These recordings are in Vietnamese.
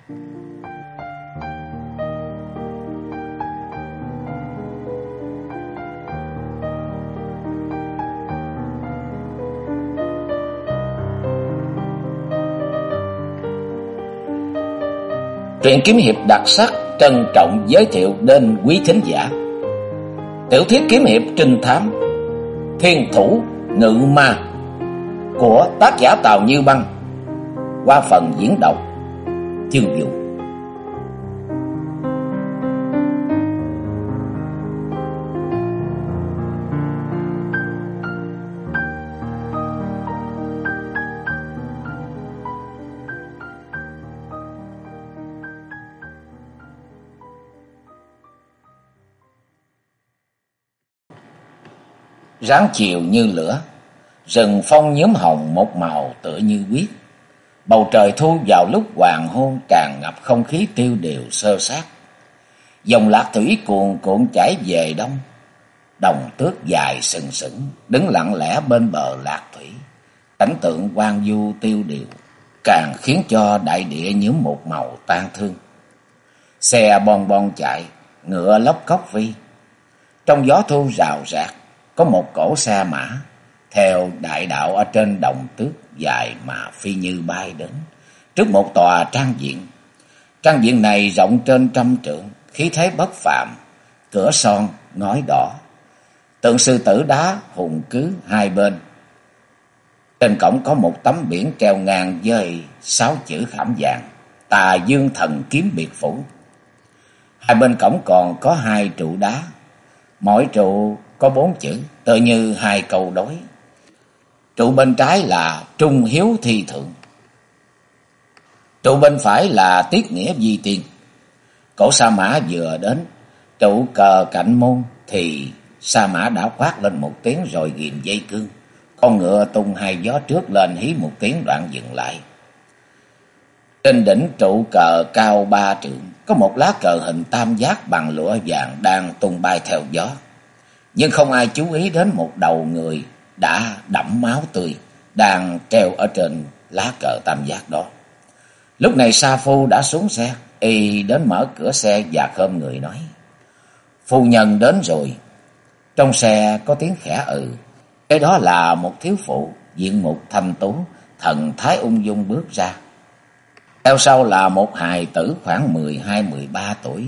Truyện kiếm hiệp đặc sắc trân trọng giới thiệu đến quý thính giả tiểu thuyết kiếm hiệp trinh thám Thiên Thủ Ngự Ma của tác giả Tào Như Băng qua phần diễn đọc Chương Vũ. Ráng chiều như lửa, rừng phong nhuốm hồng một màu tựa như huyết. Bầu trời thu vào lúc hoàng hôn tràn ngập không khí tiêu điều xơ xác. Dòng lạc thủy cuồn cuộn chảy về đông. Đồng tước dài sừng sững đứng lặng lẽ bên bờ lạc thủy. Cảnh tượng hoang vu tiêu điều càng khiến cho đại địa nhuốm một màu tang thương. Xe bon bon chạy, ngựa lóc cóc phi. Trong gió thu rào rạc, có một cỗ xe mã theo đại đạo ở trên đồng tước dài mà phi như bay đến trước một tòa trang viện. Trang viện này rộng trên 100 trượng, khí thế bất phàm, cửa son ngói đỏ, tượng sư tử đá hùng cứ hai bên. Trên cổng có một tấm biển treo ngang với 6 chữ khảm vàng: Tà Dương Thần Kiếm Biệt Phủ. Hai bên cổng còn có 2 trụ đá, mỗi trụ có 4 chữ, tựa như 2 câu đối. Trụ bên trái là Trung Hiếu Thi Thượng, trụ bên phải là Tiết Nghĩa Di Tiên. Cổ sa mã vừa đến trụ cờ cạnh môn thì sa mã đã quát lên một tiếng rồi ghìm dây cương. Con ngựa tung 2 gió trước lên hí một tiếng đoạn dừng lại. Trên đỉnh trụ cờ cao 3 trượng có một lá cờ hình tam giác bằng lụa vàng đang tung bay theo gió. Nhưng không ai chú ý đến một đầu người đã đẫm máu tươi đang treo ở trên lá cờ tam giác đó. Lúc này sa phu đã xuống xe, y đến mở cửa xe và khom người nói: "Phu nhân đến rồi." Trong xe có tiếng khẽ cái đó là một thiếu phụ diện mục thanh tú, thần thái ung dung bước ra. Theo sau là một hài tử khoảng 12-13 tuổi.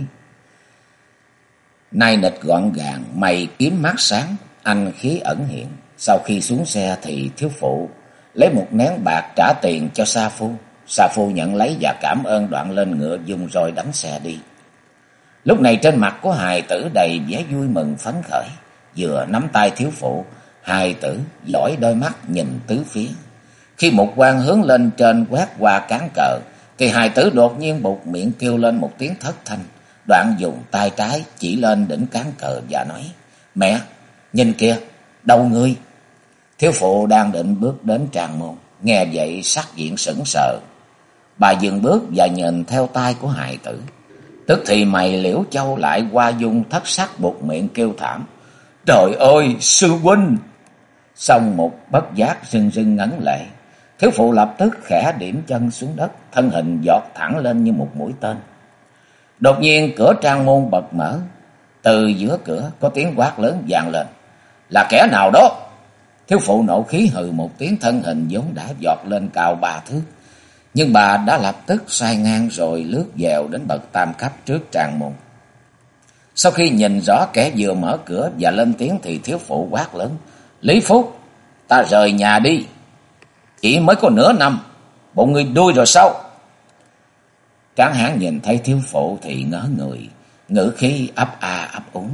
Nai nịch gọn gàng, mày kiếm mắt sáng, anh khí ẩn hiện. Sau khi xuống xe thì thiếu phụ lấy một nén bạc trả tiền cho sa phu. Sa phu nhận lấy và cảm ơn đoạn lên ngựa dùng rồi đánh xe đi. Lúc này trên mặt của hài tử đầy vẻ vui mừng phấn khởi, vừa nắm tay thiếu phụ, hài tử dõi đôi mắt nhìn tứ phía. Khi một quan hướng lên trên quét qua cán cờ thì hài tử đột nhiên buột miệng kêu lên một tiếng thất thanh, đoạn dùng tay trái chỉ lên đỉnh cán cờ và nói: "Mẹ, nhìn kìa, đâu ngươi?" Thiếu phụ đang định bước đến tràng môn, nghe vậy sắc diện sững sờ. Bà dừng bước và nhìn theo tay của hài tử. Tức thì mày liễu châu lại qua dung thất sắc, buột miệng kêu thảm: "Trời ơi, sư huynh!" Xong một bất giác rưng rưng ngấn lệ. Thiếu phụ lập tức khẽ điểm chân xuống đất, thân hình giọt thẳng lên như một mũi tên. Đột nhiên cửa trang môn bật mở, từ giữa cửa có tiếng quát lớn vang lên: "Là kẻ nào đó?" Thiếu phụ nộ khí hừ một tiếng, thân hình vốn đã vọt lên cao 3 thước, nhưng bà đã lập tức xoay ngang rồi lướt dèo đến bậc tam cấp trước trang môn. Sau khi nhìn rõ kẻ vừa mở cửa và lên tiếng thì thiếu phụ quát lớn: "Lý Phúc, ta rời nhà đi. Chỉ mới có nửa năm, bộ người đuôi rồi sao?" Tráng hán nhìn thấy thiếu phụ thì ngỡ người, ngữ khí ấp a ấp úng: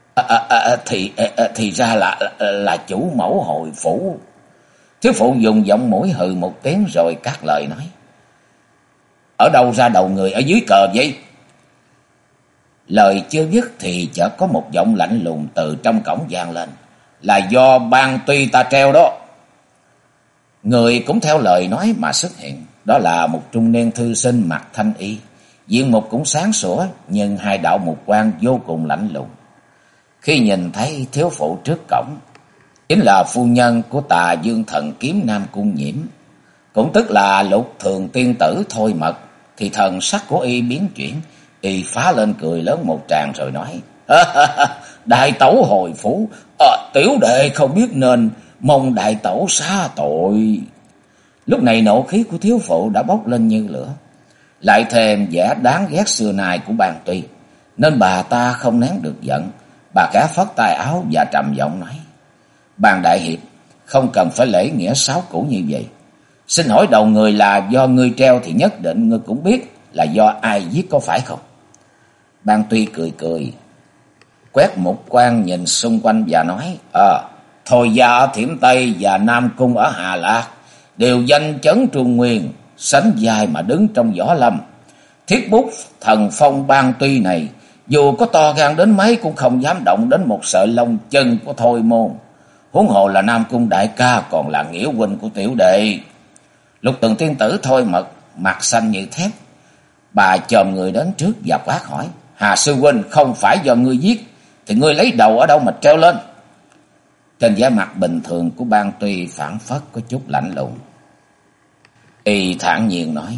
Thì ra là chủ mẫu hồi phủ." Thiếu phụ dùng giọng mũi hừ một tiếng rồi cắt lời nói: "Ở đâu ra đầu người ở dưới cờ vậy?" Lời chưa dứt thì chợt có một giọng lạnh lùng từ trong cổng vang lên: "Là do ban tuy ta treo đó." Người cũng theo lời nói mà xuất hiện, đó là một trung niên thư sinh mặc thanh y, diện mục cũng sáng sủa, nhưng hai đạo mục quang vô cùng lạnh lùng. Khi nhìn thấy thiếu phụ trước cổng, chính là phu nhân của Tà Dương Thần Kiếm Nam Cung Nhiễm, cũng tức là Lục Thường tiên tử Thôi Mật, thì thần sắc của y biến chuyển. Y phá lên cười lớn một tràng rồi nói: Đại tẩu hồi phủ, tiểu đệ không biết nên mong đại tẩu xá tội. Lúc này nộ khí của thiếu phụ đã bốc lên như lửa, lại thêm vẻ đáng ghét xưa nay của Bàn Tuy, nên bà ta không nén được giận. Bà khẽ phất tay áo và trầm giọng nói: Bàn đại hiệp, không cần phải lễ nghĩa sáo cũ như vậy. Xin hỏi đầu người là do ngươi treo thì nhất định ngươi cũng biết là do ai giết, có phải không? Bàn Tuy cười cười, quét một quan nhìn xung quanh và nói: Thôi gia ở Thiểm Tây và Nam Cung ở Hà Lạc đều danh chấn Trung Nguyên, sánh vai mà đứng trong võ lâm. Thiết bút thần phong Ban Tuy này, dù có to gan đến mấy cũng không dám động đến một sợi lông chân của Thôi môn. Huống hồ là Nam Cung đại ca còn là nghĩa huynh của tiểu đệ. Lục Tường tiên tử Thôi Mật mặt xanh như thép. Bà chồm người đến trước và quát hỏi: Hà sư huynh, không phải do ngươi giết thì ngươi lấy đầu ở đâu mà treo lên? Trên vẻ mặt bình thường của Ban Tuy phảng phất có chút lạnh lùng. Y thản nhiên nói: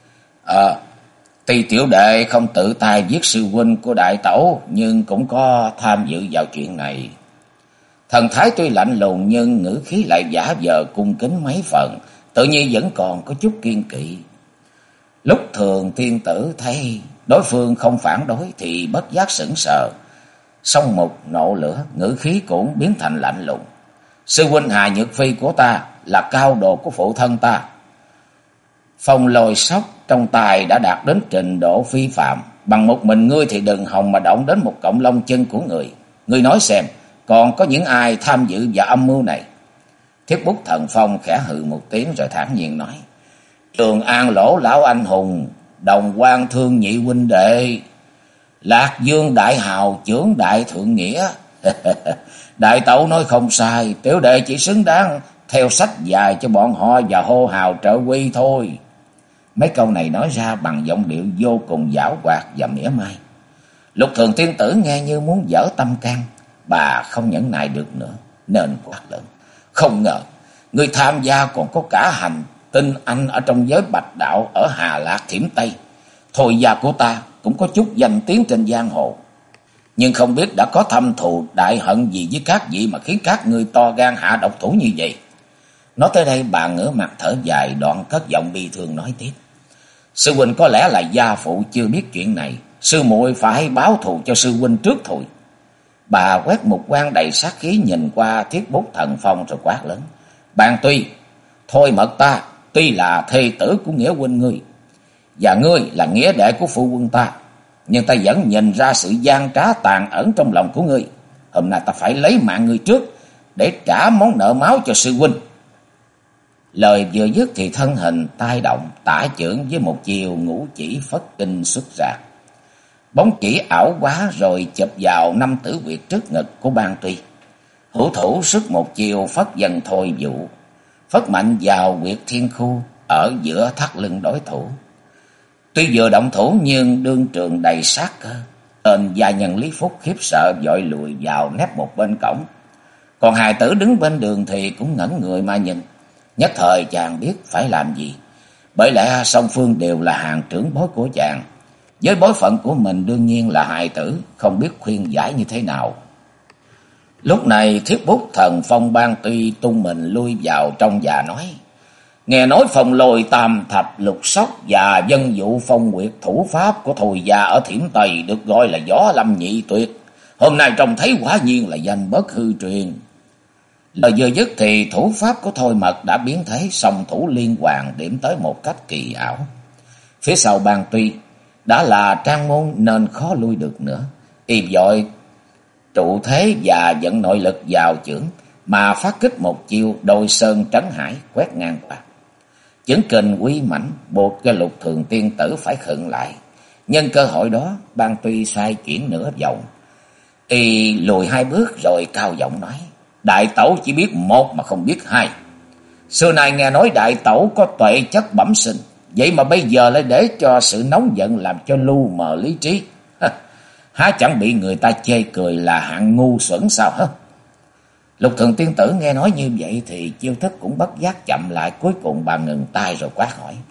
Tuy tiểu đệ không tự tay giết sư huynh của đại tẩu, nhưng cũng có tham dự vào chuyện này. Thần thái tuy lạnh lùng nhưng ngữ khí lại giả vờ cung kính mấy phần, tự nhiên vẫn còn có chút kiên kỵ. Lúc Thường tiên tử thấy đối phương không phản đối thì bất giác sững sờ, song một nộ lửa, ngữ khí cũng biến thành lạnh lùng. Sư huynh Hà Nhược Phi của ta là cao đồ của phụ thân ta. Phong lôi sóc trong tài đã đạt đến trình độ phi phạm, bằng một mình ngươi thì đừng hòng mà động đến một cọng lông chân của người. Ngươi nói xem, còn có những ai tham dự vào âm mưu này? Thiết bút thần phong khẽ hừ một tiếng rồi thản nhiên nói: Trường An Lỗ lão anh hùng, Đồng Quan Thương nhị huynh đệ, Lạc Dương đại hào chưởng đại thượng nghĩa. Đại tẩu nói không sai, tiểu đệ chỉ xứng đáng theo sách dài cho bọn họ và hô hào trợ quy thôi. Mấy câu này nói ra bằng giọng điệu vô cùng giảo hoạt và mỉa mai. Lục Thường tiên tử nghe như muốn vỡ tâm can. Bà không nhẫn nại được nữa nên quát lớn: Không ngờ người tham gia còn có cả hành tinh anh ở trong giới bạch đạo ở Hà Lạc Thiểm Tây. Thôi gia của ta cũng có chút danh tiếng trên giang hồ, nhưng không biết đã có thâm thù đại hận gì với các vị mà khiến các ngươi to gan hạ độc thủ như vậy. Nói tới đây bà ngửa mặt thở dài, đoạn cất giọng bi thương nói tiếp: Sư huynh có lẽ là gia phụ chưa biết chuyện này, sư muội phải báo thù cho sư huynh trước thôi. Bà quét một quan đầy sát khí nhìn qua Thiết bút thần phong rồi quát lớn: Ban Tuy, Thôi Mật ta tuy là thê tử của nghĩa huynh ngươi, và ngươi là nghĩa đệ của phụ quân ta, nhưng ta vẫn nhìn ra sự gian trá tàn ẩn trong lòng của ngươi. Hôm nay ta phải lấy mạng ngươi trước để trả món nợ máu cho sư huynh. Lời vừa dứt thì thân hình tay động, tả chưởng với một chiều ngũ chỉ phất kinh xuất ra. Bóng chỉ ảo quá rồi chụp vào năm tử huyệt trước ngực của Ban Tuy. Hữu thủ sức một chiều phất dần thôi vụ, phất mạnh vào huyệt thiên khu ở giữa thắt lưng đối thủ. Tuy vừa động thủ nhưng đương trường đầy sát cơ, tên gia nhân Lý Phúc khiếp sợ vội lùi vào nép một bên cổng. Còn hài tử đứng bên đường thì cũng ngẩn người mà nhìn. Nhất thời chàng biết phải làm gì, bởi lẽ song phương đều là hàng trưởng bối của chàng. Với bối phận của mình đương nhiên là hài tử, không biết khuyên giải như thế nào. Lúc này Thiết bút thần phong Ban Tuy tung mình lui vào trong và nói: Nghe nói phong lôi tam thập lục sóc và dân vụ phong quyệt thủ pháp của Thôi gia ở Thiểm Tây được gọi là võ lâm nhị tuyệt. Hôm nay trông thấy quả nhiên là danh bất hư truyền. Lời vừa dứt thì thủ pháp của Thôi Mật đã biến thế, song thủ liên hoàn điểm tới một cách kỳ ảo. Phía sau Ban Tuy đã là trang môn nên khó lui được nữa. Y vội trụ thế và dẫn nội lực vào chưởng mà phát kích một chiêu đôi sơn trấn hải quét ngang qua. Chưởng kình uy mãnh buộc cho Lục Thường tiên tử phải khựng lại. Nhân cơ hội đó, Ban Tuy xoay chuyển nửa vòng. Y lùi hai bước rồi cao giọng nói: Đại tẩu chỉ biết một mà không biết hai. Xưa nay nghe nói đại tẩu có tuệ chất bẩm sinh, vậy mà bây giờ lại để cho sự nóng giận làm cho lu mờ lý trí. Há chẳng bị người ta chê cười là hạng ngu xuẩn sao hả? Lục Thường tiên tử nghe nói như vậy thì chiêu thức cũng bất giác chậm lại, cuối cùng bà ngừng tay rồi quát hỏi: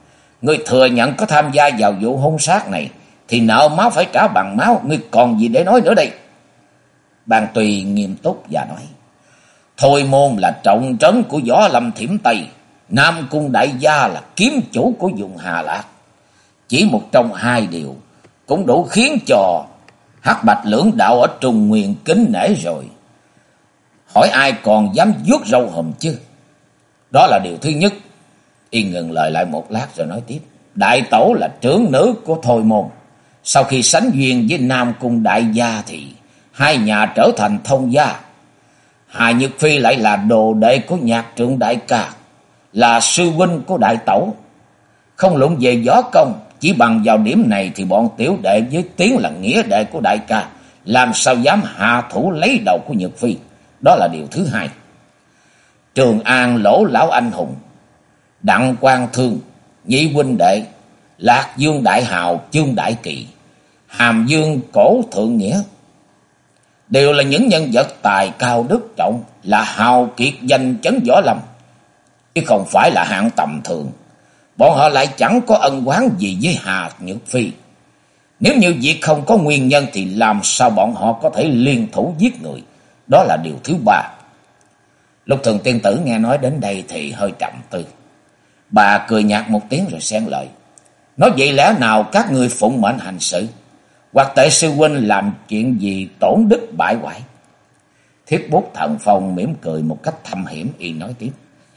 Ngươi thừa nhận có tham gia vào vụ hung sát này, thì nợ máu phải trả bằng máu, ngươi còn gì để nói nữa đây? Ban Tùy nghiêm túc và nói, Thôi Môn là trọng trấn của Võ Lâm Thiểm Tây, Nam Cung đại gia là kiếm chủ của vùng Hà Lạc. Chỉ một trong hai điều cũng đủ khiến cho Hắc Bạch lưỡng đạo ở Trung Nguyên kính nể rồi. Hỏi ai còn dám vuốt râu hùm chứ? Đó là điều thứ nhất. Y ngừng lời lại một lát rồi nói tiếp. Đại tẩu là trưởng nữ của Thôi Môn. Sau khi sánh duyên với Nam Cung đại gia thì hai nhà trở thành thông gia. Hà Nhược Phi lại là đồ đệ của nhạc trượng đại ca, là sư huynh của đại tẩu. Không luận về võ công, chỉ bằng vào điểm này thì bọn tiểu đệ với tiếng là nghĩa đệ của đại ca, làm sao dám hạ thủ lấy đầu của Nhược Phi. Đó là điều thứ hai. Trường An Lỗ lão anh hùng, Đặng Quang Thương nhị huynh đệ, Lạc Dương đại hào Chương Đại Kỳ, Hàm Dương Cổ Thượng Nghĩa, đều là những nhân vật tài cao đức trọng, là hào kiệt danh chấn võ lâm, chứ không phải là hạng tầm thường. Bọn họ lại chẳng có ân oán gì với Hà Nhược Phi. Nếu như việc không có nguyên nhân thì làm sao bọn họ có thể liên thủ giết người? Đó là điều thứ ba. Lục Thường tiên tử nghe nói đến đây thì hơi trầm tư. Bà cười nhạt một tiếng rồi xen lời, nói vậy lẽ nào các ngươi phụng mệnh hành sự, hoặc Tệ sư huynh làm chuyện gì tổn đức bại hoại? Thiết Bút Thần Phong mỉm cười một cách thâm hiểm, y nói tiếp.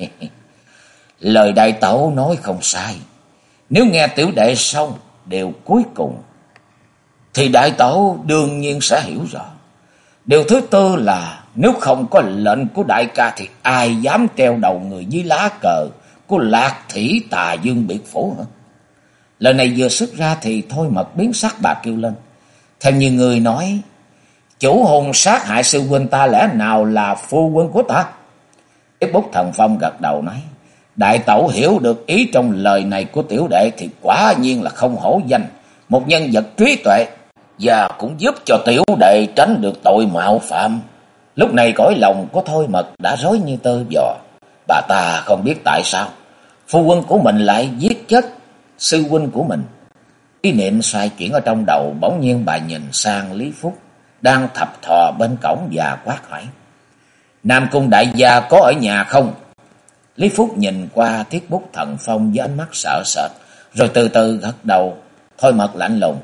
Lời đại tẩu nói không sai. Nếu nghe tiểu đệ xong điều cuối cùng thì đại tẩu đương nhiên sẽ hiểu rõ. Điều thứ tư là nếu không có lệnh của đại ca thì ai dám treo đầu người dưới lá cờ của Lạc Thủy Tà Dương biệt phủ hả? Lời này vừa xuất ra thì Thôi Mật biến sắc, bà kêu lên. Theo như người nói, chủ hùng sát hại sư huynh ta lẽ nào là phu quân của ta? Tiếp Bút Thần Phong gật đầu nói, đại tẩu hiểu được ý trong lời này của tiểu đệ thì quả nhiên là không hổ danh một nhân vật trí tuệ, và cũng giúp cho tiểu đệ tránh được tội mạo phạm. Lúc này cõi lòng của Thôi Mật đã rối như tơ vò. Bà ta không biết tại sao phu quân của mình lại giết chết sư huynh của mình. Ý niệm xoay chuyển ở trong đầu, bỗng nhiên bà nhìn sang Lý Phúc đang thập thò bên cổng và quát hỏi, Nam Cung đại gia có ở nhà không? Lý Phúc nhìn qua Thiết Bút Thần Phong với ánh mắt sợ sệt, rồi từ từ gật đầu. Thôi Mật lạnh lùng,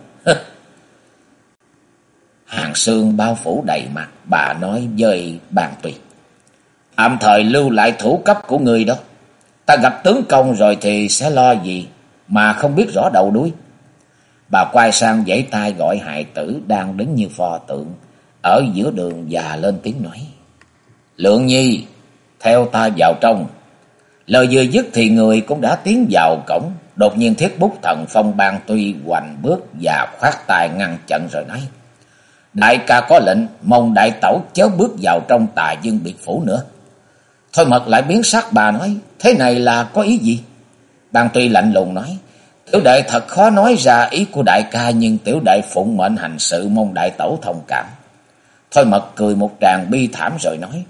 hàng sương bao phủ đầy mặt. Bà nói với Bàn Tùy, tạm thời lưu lại thủ cấp của người đó. Ta gặp tướng công rồi thì sẽ lo gì mà không biết rõ đầu đuôi. Bà quay sang vẫy tay gọi hài tử đang đứng như pho tượng ở giữa đường và lên tiếng nói, Lượng Nhi, theo ta vào trong. Lời vừa dứt thì người cũng đã tiến vào cổng. Đột nhiên Thiết Bút Thần Phong Ban Tuy hoành bước và khoát tay ngăn chặn rồi nói, đại ca có lệnh, mong đại tẩu chớ bước vào trong Tà Dương biệt phủ nữa. Thôi Mật lại biến sắc, bà nói, thế này là có ý gì? Ban Tuy lạnh lùng nói, tiểu đệ thật khó nói ra ý của đại ca, nhưng tiểu đệ phụng mệnh hành sự, mong đại tẩu thông cảm. Thôi Mật cười một tràng bi thảm rồi nói,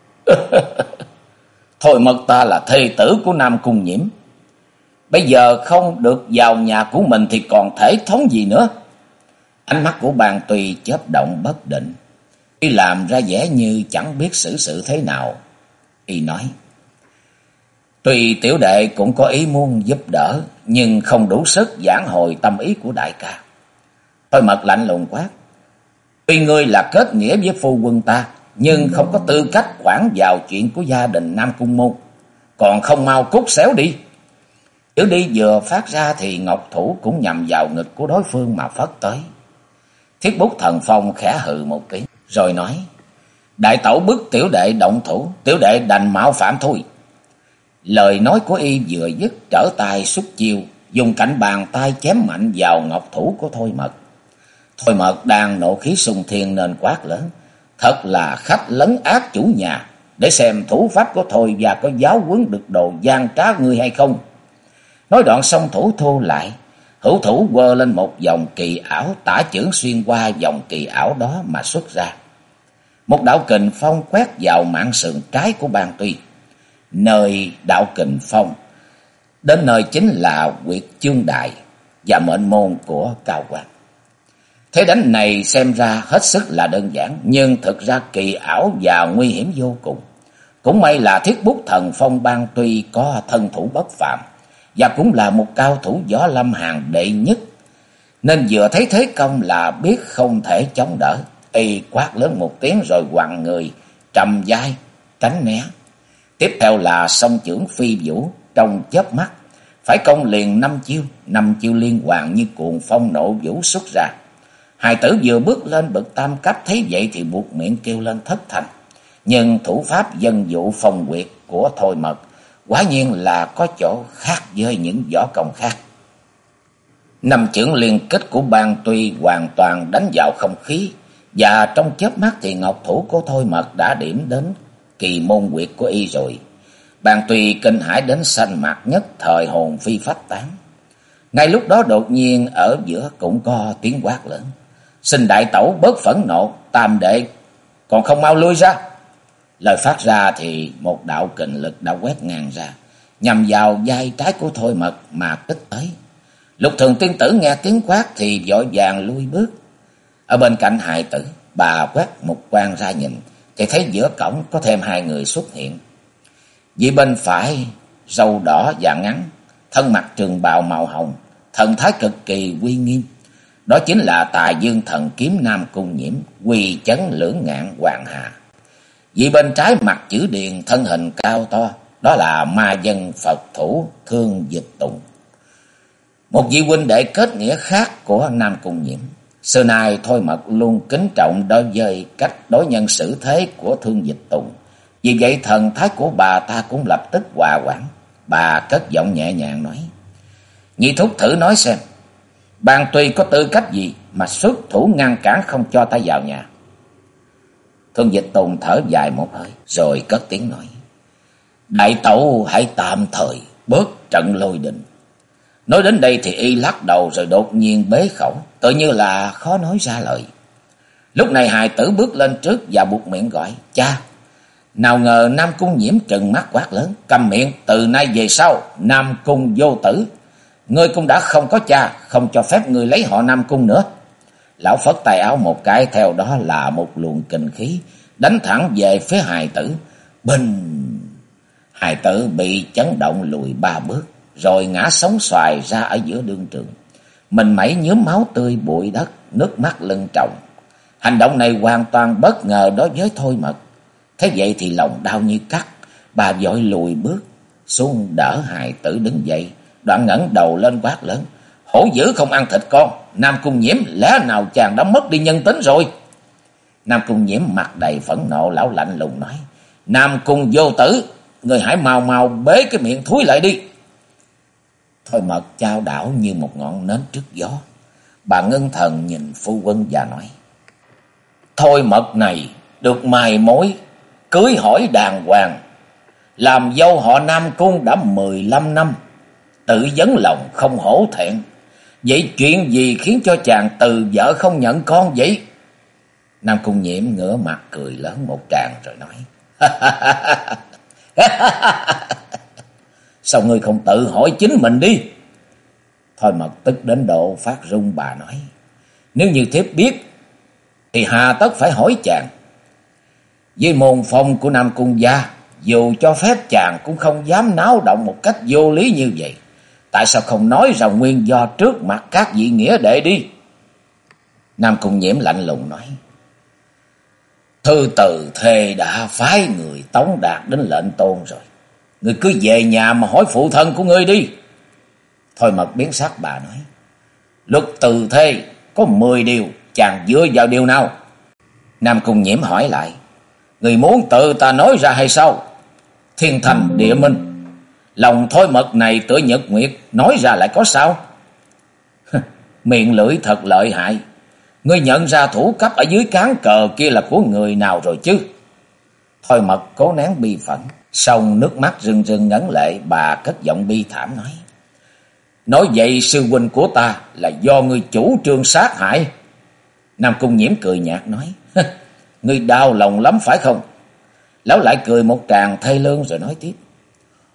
Thôi Mật ta là thê tử của Nam Cung Nhiễm, bây giờ không được vào nhà của mình thì còn thể thống gì nữa? Ánh mắt của Ban Tuy chớp động bất định, y làm ra vẻ như chẳng biết xử sự thế nào. Y nói, tuy tiểu đệ cũng có ý muốn giúp đỡ, nhưng không đủ sức vãn hồi tâm ý của đại ca. Thôi Mật lạnh lùng quát, tuy ngươi là kết nghĩa với phu quân ta, nhưng không có tư cách quản vào chuyện của gia đình Nam Cung môn, còn không mau cút xéo đi. Chữ đi vừa phát ra thì ngọc thủ cũng nhằm vào ngực của đối phương mà phất tới. Thiết Bút Thần Phong khẽ hừ một tiếng rồi nói, đại tẩu bức tiểu đệ động thủ, tiểu đệ đành mạo phạm thôi. Lời nói của y vừa dứt, trở tay xuất chiêu, dùng cạnh bàn tay chém mạnh vào ngọc thủ của Thôi Mật. Thôi Mật đang nộ khí sung thiên nên quát lớn, thật là khách lấn ác chủ nhà, để xem thủ pháp của Thôi và có giáo huấn được đồ gian trá ngươi hay không. Nói đoạn xong thủ thu lại, hữu thủ quơ lên một vòng kỳ ảo, tả chưởng xuyên qua vòng kỳ ảo đó mà xuất ra. Một đạo kình phong quét vào mạn sườn trái của Ban Tuy. Nơi đạo kình phong Đến nơi chính là huyệt Chương Đại và mệnh môn của Cao Quang. Thế đánh này xem ra hết sức là đơn giản, nhưng thực ra kỳ ảo và nguy hiểm vô cùng. Cũng may là Thiết Bút Thần Phong Bang tuy có thân thủ bất phàm và cũng là một cao thủ võ lâm hàng đệ nhất, nên vừa thấy thế công là biết không thể chống đỡ. Y quát lớn một tiếng rồi quằn người trầm vai tránh né. Tiếp theo là song chưởng phi vũ, trong chớp mắt phải công liền 5 chiêu liên hoàn như cuồng phong nộ vũ xuất ra. Hài tử vừa bước lên bậc tam cấp thấy vậy thì buột miệng kêu lên thất thanh. Nhưng thủ pháp dân dụ phong quyệt của Thôi Mật quả nhiên là có chỗ khác với những võ công khác. 5 chưởng liên kích của Bang Tuy hoàn toàn đánh vào không khí, và trong chớp mắt thì ngọc thủ của Thôi Mật đã điểm đến kỳ môn quyệt của y rồi. Bang Tuy kinh hãi đến xanh mặt, nhất thời hồn phi phách tán. Ngay lúc đó đột nhiên ở giữa cũng có tiếng quát lớn: "Xin đại tẩu bớt phẫn nộ, tam đệ còn không mau lui ra!" Lời phát ra thì một đạo kình lực đã quét ngang ra, nhằm vào vai trái của Thôi Mật mà kích tới. Lục Thường tiên tử nghe tiếng quát thì vội vàng lui bước. Ở bên cạnh hài tử, bà quét một quan ra nhìn thì thấy giữa cổng có thêm 2 người xuất hiện. Vì bên phải râu đỏ và ngắn, thân mặc trường bào màu hồng, thần thái cực kỳ uy nghiêm. Đó chính là Tà Dương Thần Kiếm Nam Cung Nhiễm, Quỳ Chấn Lưỡng Ngạn Hoàng Hà. Vì bên trái mặt chữ điền, thân hình cao to, đó là ma dân Phật thủ Thương Dịch Tùng, một vị huynh đệ kết nghĩa khác của Nam Cung Nhiễm. Xưa nay Thôi Mật luôn kính trọng đối với cách đối nhân xử thế của Thương Dịch Tùng, vì vậy thần thái của bà ta cũng lập tức hòa hoãn. Bà cất giọng nhẹ nhàng nói: "Nhị thúc thử nói xem, Bang Tuy có tư cách gì mà xuất thủ ngăn cản không cho ta vào nhà?" Thương Dịch Tùng thở dài một hơi rồi cất tiếng nói: "Đại tẩu hãy tạm thời bớt trận lôi đình." Nói đến đây thì y lắc đầu rồi đột nhiên bế khẩu, tự như là khó nói ra lời. Lúc này hài tử bước lên trước và buột miệng gọi: "Cha!" Nào ngờ Nam Cung Nhiễm trừng mắt quát lớn: "Câm miệng, từ nay về sau Nam Cung vô tử, ngươi cũng đã không có cha, không cho phép ngươi lấy họ Nam Cung nữa." Lão phất tay áo một cái, theo đó là một luồng kình khí đánh thẳng về phía hài tử. Bình! Hài tử bị chấn động lùi 3 bước, rồi ngã sóng xoài ra ở giữa đương trường. Mình mẩy nhuốm máu tươi bụi đất, nước mắt lưng tròng. Hành động này hoàn toàn bất ngờ đối với Thôi Mật. Thế vậy thì lòng đau như cắt, bà vội lùi bước xuống đỡ hài tử đứng dậy, đoạn ngẩng đầu lên quát lớn: "Hổ dữ không ăn thịt con, Nam Cung Nhiễm, lẽ nào chàng đã mất đi nhân tính rồi?" Nam Cung Nhiễm mặt đầy phẫn nộ, lão lạnh lùng nói: "Nam Cung vô tử, người hãy mau mau bế cái miệng thúi lại đi." Thôi Mật chao đảo như một ngọn nến trước gió. Bà ngưng thần nhìn phu quân và nói: "Thôi Mật này được mài mối, cưới hỏi đàng hoàng, làm dâu họ Nam Cung đã 15 năm, tự vấn lòng không hổ thẹn. Vậy chuyện gì khiến cho chàng từ vợ không nhận con vậy?" Nam Cung Nhiễm ngửa mặt cười lớn một tràng rồi nói: "Sao ngươi không tự hỏi chính mình đi?" Thôi Mật tức đến độ phát run, bà nói: "Nếu như thiếp biết thì hà tất phải hỏi chàng. Với môn phong của Nam Cung gia, dù cho phép chàng cũng không dám náo động một cách vô lý như vậy. Tại sao không nói ra nguyên do trước mặt các vị nghĩa đệ đi?" Nam Cung Nhiễm lạnh lùng nói: "Thư từ thề đã phái người tống đạt đến lệnh tôn rồi. Ngươi cứ về nhà mà hỏi phụ thân của ngươi đi." Thôi Mật biến sắc, bà nói: "Luật từ thề có 10 điều, chàng dựa vào điều nào?" Nam Cung Nhiễm hỏi lại: "Ngươi muốn tự ta nói ra hay sao?" Thiên thành địa minh, lòng Thôi Mật này tựa nhật nguyệt, nói ra lại có sao? Miệng lưỡi thật lợi hại. Ngươi nhận ra thủ cấp ở dưới cán cờ kia là của người nào rồi chứ? Thôi Mật cố nén bi phẫn, xong nước mắt rưng rưng ngấn lệ, bà cất giọng bi thảm nói: "Nói vậy sư huynh của ta là do ngươi chủ trương sát hại?" Nam Cung Nhiễm cười nhạt nói: "Ngươi đau lòng lắm phải không?" Lão lại cười một tràng thê lương rồi nói tiếp: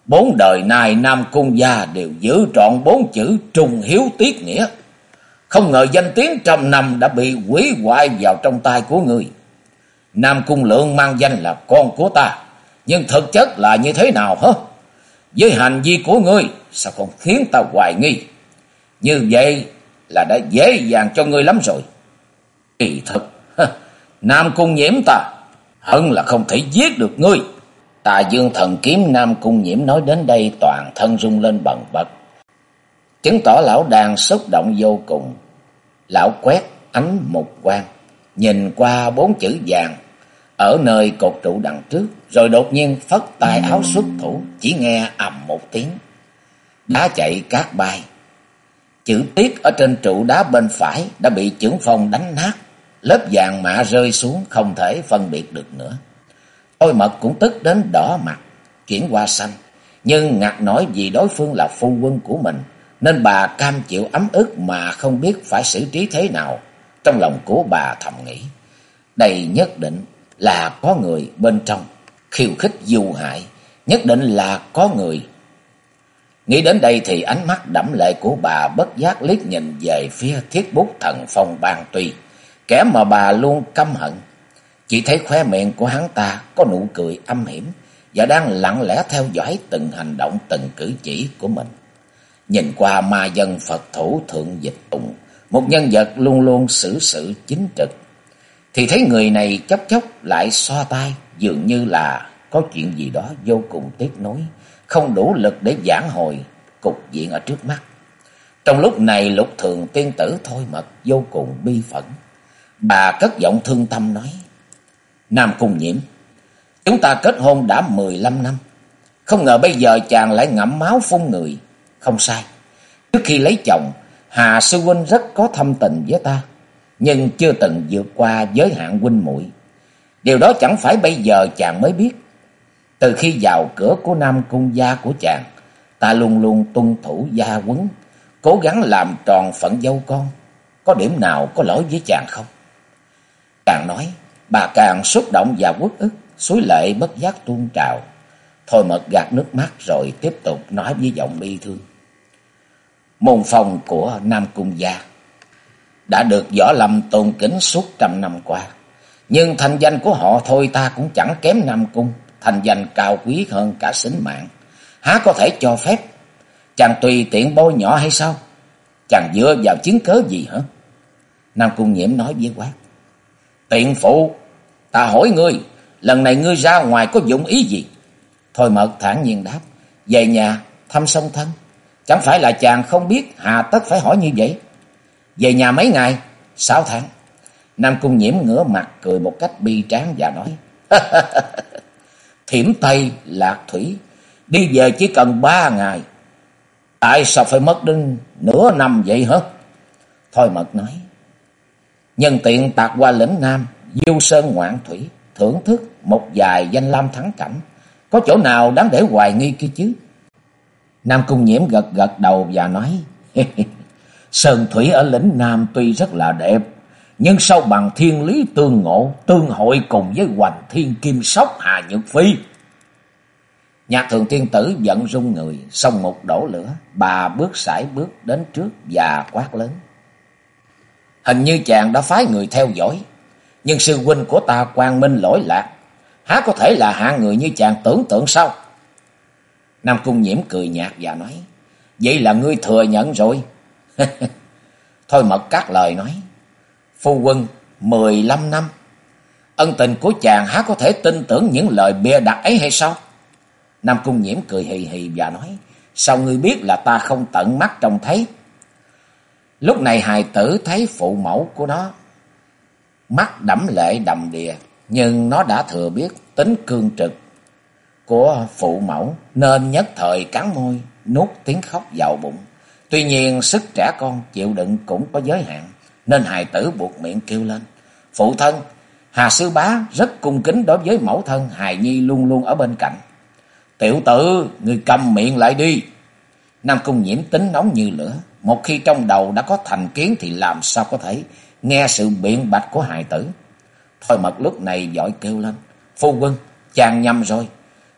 4 đời nay Nam Cung gia đều giữ trọn 4 chữ trung hiếu tiết nghĩa. Không ngờ danh tiếng trăm năm đã bị hủy hoại vào trong tay của ngươi. Nam Cung Lượng mang danh là con của ta, nhưng thực chất là như thế nào hả? Với hành vi của ngươi sao không khiến ta hoài nghi? Như vậy là đã dễ dàng cho ngươi lắm rồi. Kỳ thực, Nam Cung Nhiễm ta hận là không thể giết được ngươi. Tà Dương thần kiếm Nam Cung Nhiễm nói đến đây toàn thân rung lên bần bật, chứng tỏ lão đang xúc động vô cùng. Lão quét ánh mục quang, nhìn qua 4 chữ vàng ở nơi cột trụ đằng trước, rồi đột nhiên phất tay áo xuất thủ, chỉ nghe ầm một tiếng, đá chạy cát bay. Chữ tiết ở trên trụ đá bên phải đã bị chưởng phong đánh nát, lớp vàng mạ rơi xuống không thể phân biệt được nữa. Thôi Mật cũng tức đến đỏ mặt, chuyển qua xanh, nhưng ngạc nổi vì đối phương là phu quân của mình, nên bà cam chịu ấm ức mà không biết phải xử trí thế nào. Trong lòng của bà thầm nghĩ, đây nhất định là có người bên trong khiêu khích du hại, nhất định là có người. Nghĩ đến đây thì ánh mắt đẫm lệ của bà bất giác liếc nhìn về phía Thiết Bút Thần Phong Ban Tuy, kẻ mà bà luôn căm hận. Chỉ thấy khóe miệng của hắn ta có nụ cười âm hiểm và đang lặng lẽ theo dõi từng hành động, từng cử chỉ của mình. Nhìn qua ma dân Phật thủ Thượng Dịch Tùng, một nhân vật luôn luôn xử sự chính trực, thì thấy người này chốc chốc lại xoa tay, dường như là có chuyện gì đó vô cùng tiếc nuối, không đủ lực để vãn hồi cục diện ở trước mắt. Trong lúc này Lục Thường tiên tử Thôi Mật vô cùng bi phẫn. Bà cất giọng thương tâm nói, Nam Cung Nhiễm, chúng ta kết hôn đã 15 năm. Không ngờ bây giờ chàng lại ngậm máu phun người. Không sai, trước khi lấy chồng, Hà sư huynh rất có thâm tình với ta, nhưng chưa từng vượt qua giới hạn huynh muội. Điều đó chẳng phải bây giờ chàng mới biết. Từ khi vào cửa của Nam Cung gia của chàng, ta luôn luôn tuân thủ gia huấn, cố gắng làm tròn phận dâu con. Có điểm nào có lỗi với chàng không? Càng nói, bà càng xúc động và uất ức, suối lệ bất giác tuôn trào. Thôi Mật gạt nước mắt rồi tiếp tục nói với giọng bi thương. Môn phong của Nam Cung gia đã được Võ Lâm tôn kính suốt trăm năm qua, nhưng thành danh của họ thôi ta cũng chẳng kém Nam Cung, thành danh cao quý hơn cả sinh mạng. Há có thể cho phép chàng tùy tiện bôi nhọ hay sao? Chàng dựa vào chứng cớ gì hả? Nam Cung Nhiễm nói với quát, tiện phụ, ta hỏi ngươi, lần này ngươi ra ngoài có dụng ý gì? Thôi Mật thản nhiên đáp, về nhà thăm song thân. Chẳng phải là chàng không biết hà tất phải hỏi như vậy? Về nhà mấy ngày? 6 tháng. Nam Cung Nhiễm ngửa mặt cười một cách bi tráng và nói, Thiểm Tây Lạc Thủy, đi về chỉ cần 3 ngày. Tại sao phải mất đến nửa năm vậy hả? Thôi Mật nói, nhân tiện tạt qua lĩnh Nam, du sơn ngoạn thủy, thưởng thức một vài danh lam thắng cảnh, có chỗ nào đáng để hoài nghi kia chứ? Nam Cung Nhiễm gật gật đầu và nói, sơn thủy ở lĩnh Nam tuy rất là đẹp, nhưng sao bằng thiên lý tương ngộ, tương hội cùng với Hoành Thiên Kim Sóc Hà Nhược Phi. Nhạc Thường tiên tử giận run người, xông một đổ lửa, bà bước sải bước đến trước và quát lớn, hình như chàng đã phái người theo dõi, nhưng sư huynh của ta quang minh lỗi lạc, há có thể là hạng người như chàng tưởng tượng sao? Nam Cung Nhiễm cười nhạt và nói, vậy là ngươi thừa nhận rồi. Thôi Mật cắt lời nói, phu quân 15 năm, ân tình của chàng há có thể tin tưởng những lời bịa đặt ấy hay sao? Nam Cung Nhiễm cười hì hì và nói, sao ngươi biết là ta không tận mắt trông thấy? Lúc này hài tử thấy phụ mẫu của nó mắt đẫm lệ đầm đìa, nhưng nó đã thừa biết tính cương trực của phụ mẫu, nên nhất thời cắn môi nuốt tiếng khóc vào bụng. Tuy nhiên sức trẻ con chịu đựng cũng có giới hạn, nên hài tử buộc miệng kêu lên, phụ thân, Hà sư bá rất cung kính đối với mẫu thân, hài nhi luôn luôn ở bên cạnh. Tiểu tử, ngươi câm miệng lại đi. Nam Cung Nhiễm tính nóng như lửa, một khi trong đầu đã có thành kiến thì làm sao có thể nghe sự biện bạch của hài tử. Thôi Mật lúc này vội kêu lên, phu quân, chàng nhầm rồi.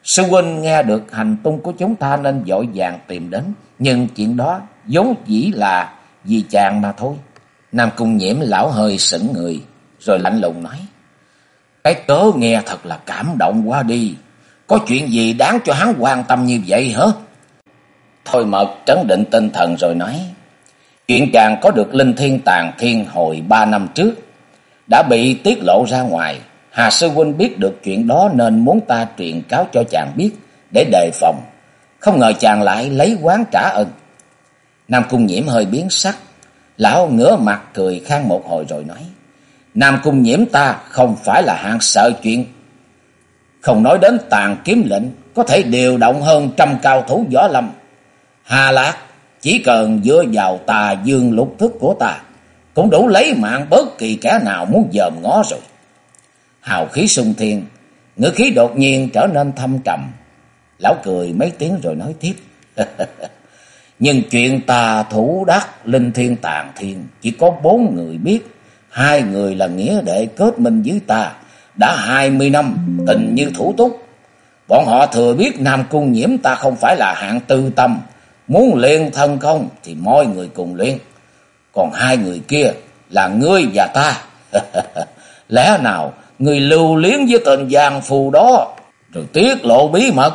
Sư huynh nghe được hành tung của chúng ta nên vội vàng tìm đến, nhưng chuyện đó vốn dĩ là vì chàng mà thôi. Nam Cung Nhiễm lão hơi sững người, rồi lạnh lùng nói: Cái tớ nghe thật là cảm động quá đi. Có chuyện gì đáng cho hắn quan tâm như vậy hả? Thôi Mật trấn định tinh thần rồi nói: Chuyện chàng có được linh thiên tàn thiên hồi 3 năm trước đã bị tiết lộ ra ngoài. Hà sư huynh biết được chuyện đó nên muốn ta truyền cáo cho chàng biết để đề phòng. Không ngờ chàng lại lấy oán trả ơn. Nam Cung Nhiễm hơi biến sắc. Lão ngửa mặt cười khan một hồi rồi nói: Nam Cung Nhiễm ta không phải là hạng sợ chuyện. Không nói đến tàn kiếm lệnh có thể điều động hơn 100 cao thủ võ lâm. Hà Lạc chỉ cần dựa vào tà dương lục thức của ta cũng đủ lấy mạng bất kỳ kẻ nào muốn dòm ngó rồi. Hào khí sung thiên, ngữ khí đột nhiên trở nên thâm trầm. Lão cười mấy tiếng rồi nói tiếp: Nhưng chuyện tà thủ đắc linh thiên tàn thiên chỉ có 4 người biết. 2 người là nghĩa đệ kết minh với ta đã 20 năm, tình như thủ túc. Bọn họ thừa biết Nam Cung Nhiễm ta không phải là hạng tư tâm, muốn luyện thân công thì mọi người cùng luyện. Còn 2 người kia là ngươi và ta. Lẽ nào ngươi lưu luyến với tên giang phù đó rồi tiết lộ bí mật?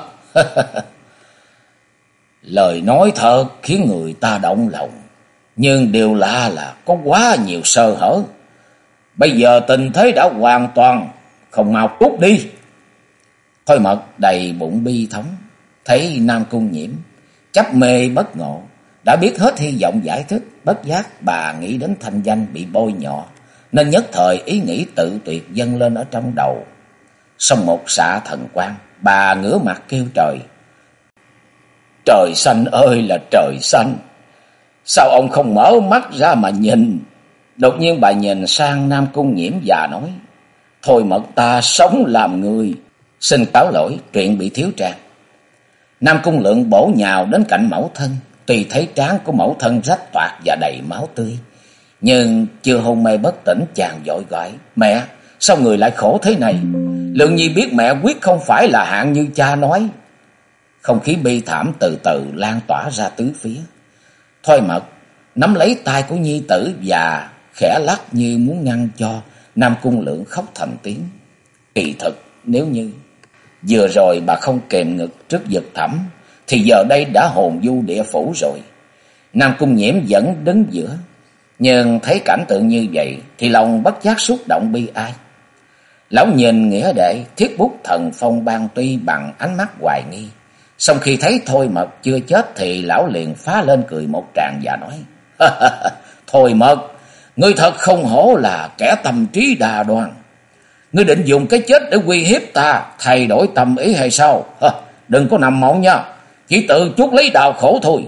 Lời nói thật khiến người ta động lòng, nhưng điều lạ là có quá nhiều sơ hở. Bây giờ tình thế đã hoàn toàn, không mau cút đi. Thôi Mật đầy bụng bi thống, thấy Nam Cung Nhiễm chấp mê bất ngộ, đã biết hết hy vọng giải thích. Bất giác bà nghĩ đến thanh danh bị bôi nhọ, nên nhất thời ý nghĩ tự tuyệt dâng lên ở trong đầu. Xong một xạ thần quang, bà ngửa mặt kêu trời: Trời xanh ơi là trời xanh! Sao ông không mở mắt ra mà nhìn? Đột nhiên bà nhìn sang Nam Cung Nhiễm và nói: Thôi Mật ta sống làm người, xin cáo lỗi, chuyện bị thiếu trang. Nam Cung Lượng bổ nhào đến cạnh mẫu thân. Tuy thấy trán của mẫu thân rách toạc và đầy máu tươi, nhưng chưa hôn mê bất tỉnh, chàng vội gọi: Mẹ, sao người lại khổ thế này? Lượng Nhi biết mẹ quyết không phải là hạng như cha nói. Không khí bi thảm từ từ lan tỏa ra tứ phía. Thôi Mật nắm lấy tay của nhi tử và khẽ lắc như muốn ngăn cho Nam Cung Lượng khóc thành tiếng. Kỳ thực nếu như vừa rồi bà không kềm ngực trước vực thẳm thì giờ đây đã hồn du địa phủ rồi. Nam Cung Nhiễm vẫn đứng giữa, nhưng thấy cảnh tượng như vậy thì lòng bất giác xúc động bi ai. Lão nhìn nghĩa đệ thiết bút thần phong ban tuy bằng ánh mắt hoài nghi. Xong khi thấy Thôi Mật chưa chết thì lão liền phá lên cười một tràng và nói: Thôi Mật, ngươi thật không hổ là kẻ tâm trí đa đoan. Ngươi định dùng cái chết để uy hiếp ta, thay đổi tâm ý hay sao? Đừng có nằm mộng nha, chỉ tự chuốc lấy đau khổ thôi.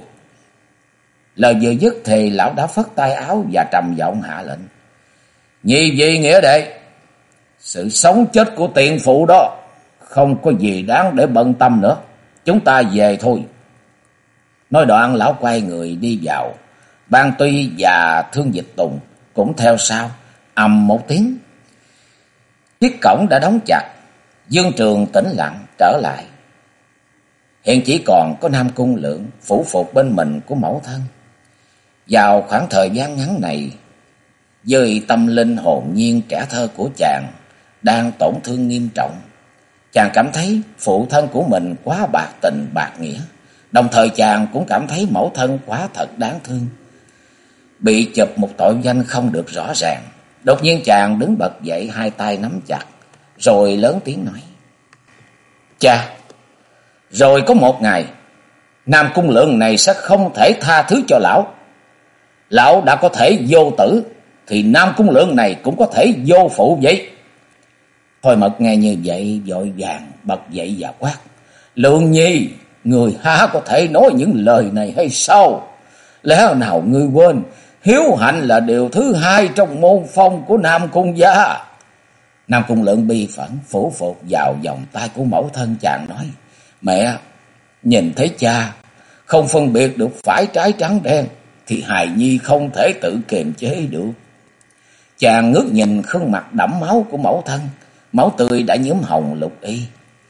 Lời vừa dứt thì lão đã phất tay áo và trầm giọng hạ lệnh: Nhị vị nghĩa đệ, sự sống chết của tiền phụ đó không có gì đáng để bận tâm nữa, chúng ta về thôi. Nói đoạn lão quay người đi vào. Ban Tuy và Thương Dịch Tùng cũng theo sau. Ầm một tiếng, chiếc cổng đã đóng chặt. Dương Trường tĩnh lặng trở lại. Hiện chỉ còn có Nam Cung Lượng phủ phục bên mình của mẫu thân. Vào khoảng thời gian ngắn này, với tâm linh hồn nhiên trẻ thơ của chàng đang tổn thương nghiêm trọng, chàng cảm thấy phụ thân của mình quá bạc tình bạc nghĩa. Đồng thời chàng cũng cảm thấy mẫu thân quá thật đáng thương, bị chụp một tội danh không được rõ ràng. Đột nhiên chàng đứng bật dậy, hai tay nắm chặt, rồi lớn tiếng nói: Cha, rồi có một ngày Nam Cung Lượng này sẽ không thể tha thứ cho lão. Lão đã có thể vô tử thì Nam Cung Lượng này cũng có thể vô phụ vậy. Thôi Mật nghe như vậy vội vàng bật dậy và quát: Lượng Nhi, người há có thể nói những lời này hay sao? Lẽ nào ngươi quên hiếu hạnh là điều thứ hai trong môn phong của Nam Cung gia? Nam Cung Lượng bi phẫn phủ phục vào vòng tay của mẫu thân, chàng nói: Mẹ, nhìn thấy cha không phân biệt được phải trái trắng đen thì hài nhi không thể tự kiềm chế được. Chàng ngước nhìn khuôn mặt đẫm máu của mẫu thân, máu tươi đã nhuốm hồng lục y.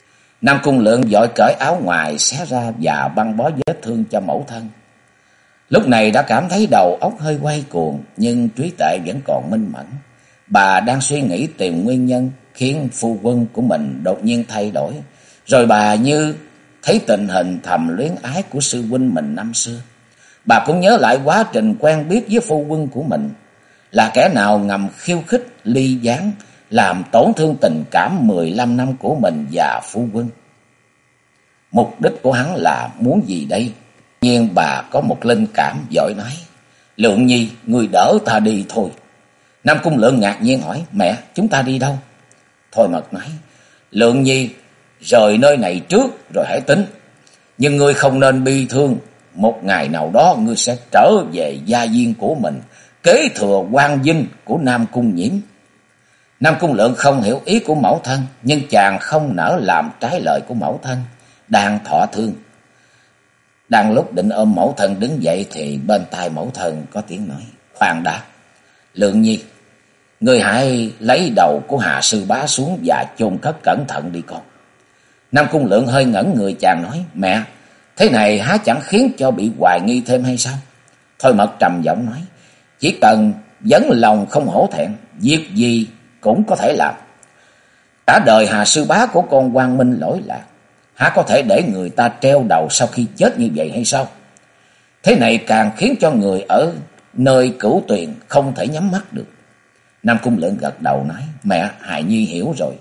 Nam Cung Lượng vội cởi áo ngoài xé ra và băng bó vết thương cho mẫu thân. Lúc này đã cảm thấy đầu óc hơi quay cuồng, nhưng trí tuệ vẫn còn minh mẫn. Bà đang suy nghĩ tìm nguyên nhân khiến phu quân của mình đột nhiên thay đổi. Rồi bà như thấy tình hình thầm luyến ái của sư huynh mình năm xưa. Bà cũng nhớ lại quá trình quen biết với phu quân của mình, là kẻ nào ngầm khiêu khích, ly gián, làm tổn thương tình cảm 15 năm của mình và phu quân. Mục đích của hắn là muốn gì đây? Nhưng bà có một linh cảm vội nói: Lượng Nhi, người đỡ ta đi thôi. Nam Cung Lượng ngạc nhiên hỏi: Mẹ, chúng ta đi đâu? Thôi Mật nói: Lượng Nhi, rời nơi này trước rồi hãy tính. Nhưng ngươi không nên bi thương. Một ngày nào đó ngươi sẽ trở về gia viên của mình, kế thừa quan vinh của Nam Cung Nhiễm. Nam Cung Lượng không hiểu ý của mẫu thân, nhưng chàng không nỡ làm trái lời của mẫu thân. Đang thọ thương, đang lúc định ôm mẫu thân đứng dậy thì bên tai mẫu thân có tiếng nói: Khoan đã, Lượng Nhi, ngươi hãy lấy đầu của Hà Sư Bá xuống và chôn cất cẩn thận đi con. Nam Cung Lượng hơi ngẩn người, chàng nói: Mẹ, thế này há chẳng khiến cho bị hoài nghi thêm hay sao? Thôi Mật trầm giọng nói: Chỉ cần vấn lòng không hổ thẹn, việc gì cũng có thể làm. Cả đời Hà Sư Bá của con quang minh lỗi lạc, há có thể để người ta treo đầu sau khi chết như vậy hay sao? Thế này càng khiến cho người ở nơi Cửu Tuyền không thể nhắm mắt được. Nam Cung Lượng gật đầu nói: Mẹ, hài nhi hiểu rồi.